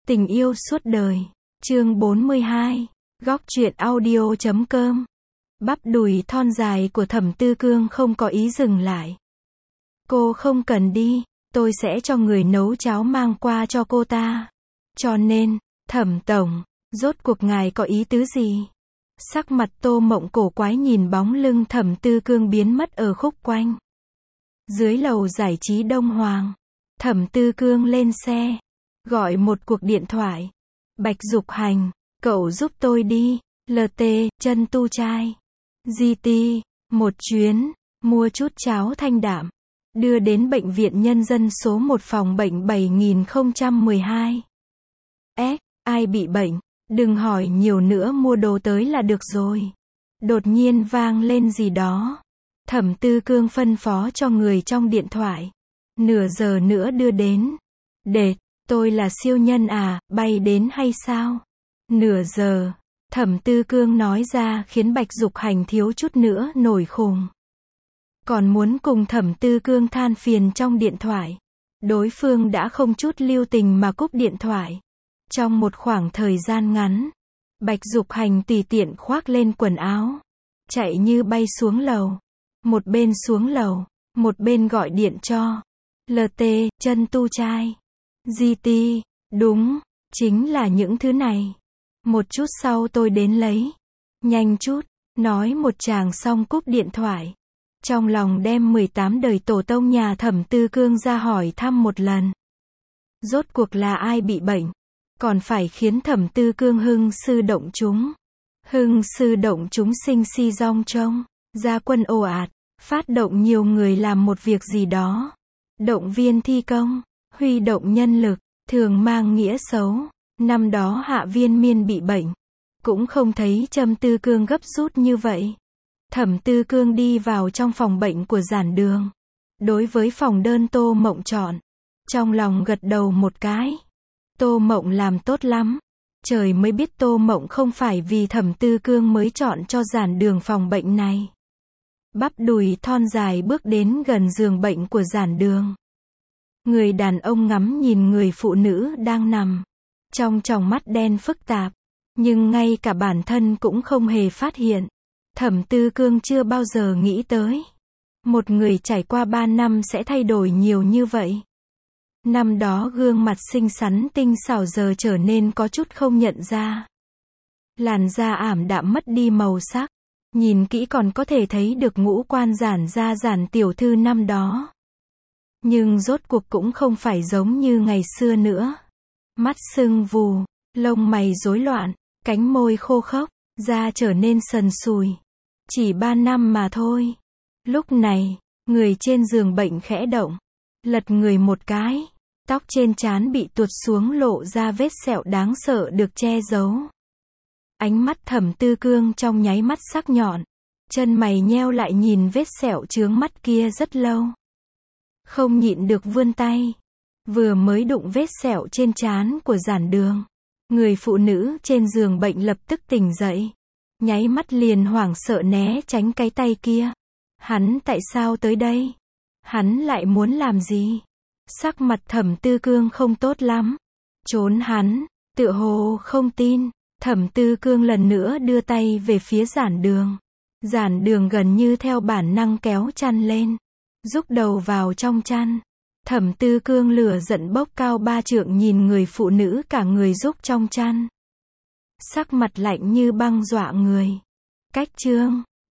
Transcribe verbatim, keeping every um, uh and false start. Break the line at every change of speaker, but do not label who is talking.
Tình yêu suốt đời. Chương bốn mươi hai. Góc truyện audio chấm com. Bắp đùi thon dài của Thẩm Tư Cương không có ý dừng lại. Cô không cần đi, tôi sẽ cho người nấu cháo mang qua cho cô ta. Cho nên, Thẩm tổng, rốt cuộc ngài có ý tứ gì? Sắc mặt Tô Mộng cổ quái nhìn bóng lưng Thẩm Tư Cương biến mất ở khúc quanh. Dưới lầu giải trí Đông Hoàng, Thẩm Tư Cương lên xe, gọi một cuộc điện thoại. Bạch Dục Hành, cậu giúp tôi đi. lờ tê, chân tu trai. giê tê, một chuyến, mua chút cháo thanh đạm, đưa đến bệnh viện nhân dân số một phòng bệnh bảy nghìn không trăm mười hai. S, ai bị bệnh? Đừng hỏi nhiều nữa, mua đồ tới là được rồi. Đột nhiên vang lên gì đó. Thẩm Tư Cương phân phó cho người trong điện thoại. Nửa giờ nữa đưa đến. Đệt, tôi là siêu nhân à, bay đến hay sao? Nửa giờ. Thẩm Tư Cương nói ra khiến Bạch Dục Hành thiếu chút nữa nổi khùng. Còn muốn cùng Thẩm Tư Cương than phiền trong điện thoại. Đối phương đã không chút lưu tình mà cúp điện thoại. Trong một khoảng thời gian ngắn, Bạch Dục Hành tùy tiện khoác lên quần áo, chạy như bay xuống lầu. Một bên xuống lầu, một bên gọi điện cho lờ tê, chân tu trai. giê tê, đúng, chính là những thứ này. Một chút sau tôi đến lấy. Nhanh chút, nói một tràng xong cúp điện thoại. Trong lòng đem mười tám đời tổ tông nhà Thẩm Tư Cương ra hỏi thăm một lần. Rốt cuộc là ai bị bệnh? Còn phải khiến Thẩm Tư Cương hưng sư động chúng. Hưng sư động chúng sinh si rong trông. Gia quân ồ ạt, phát động nhiều người làm một việc gì đó. Động viên thi công, huy động nhân lực, thường mang nghĩa xấu. Năm đó Hạ Viên Miên bị bệnh, cũng không thấy Trâm Tư Cương gấp rút như vậy. Thẩm Tư Cương đi vào trong phòng bệnh của Giản Đường. Đối với phòng đơn Tô Mộng chọn, trong lòng gật đầu một cái. Tô Mộng làm tốt lắm. Trời mới biết Tô Mộng không phải vì Thẩm Tư Cương mới chọn cho Giản Đường phòng bệnh này. Bắp đùi thon dài bước đến gần giường bệnh của Giản Đường. Người đàn ông ngắm nhìn người phụ nữ đang nằm. Trong tròng mắt đen phức tạp. Nhưng ngay cả bản thân cũng không hề phát hiện. Thẩm Tư Cương chưa bao giờ nghĩ tới. Một người trải qua ba năm sẽ thay đổi nhiều như vậy. Năm đó gương mặt xinh xắn tinh xảo giờ trở nên có chút không nhận ra. Làn da ảm đạm mất đi màu sắc. Nhìn kỹ còn có thể thấy được ngũ quan giản ra Giản tiểu thư năm đó. Nhưng rốt cuộc cũng không phải giống như ngày xưa nữa. Mắt sưng vù, lông mày rối loạn, cánh môi khô khốc, da trở nên sần sùi. Chỉ ba năm mà thôi. Lúc này, người trên giường bệnh khẽ động. Lật người một cái. Tóc trên trán bị tuột xuống lộ ra vết sẹo đáng sợ được che giấu. Ánh mắt Thẩm Tư Cương trong nháy mắt sắc nhọn. Chân mày nheo lại nhìn vết sẹo chướng mắt kia rất lâu. Không nhịn được vươn tay. Vừa mới đụng vết sẹo trên trán của Giản Đường. Người phụ nữ trên giường bệnh lập tức tỉnh dậy. Nháy mắt liền hoảng sợ né tránh cái tay kia. Hắn tại sao tới đây? Hắn lại muốn làm gì? Sắc mặt Thẩm Tư Cương không tốt lắm. Trốn hắn, tựa hồ không tin. Thẩm Tư Cương lần nữa đưa tay về phía Giản Đường. Giản Đường gần như theo bản năng kéo chăn lên. Rúc đầu vào trong chăn. Thẩm Tư Cương lửa giận bốc cao ba trượng nhìn người phụ nữ cả người rúc trong chăn. Sắc mặt lạnh như băng dọa người. Cách chương.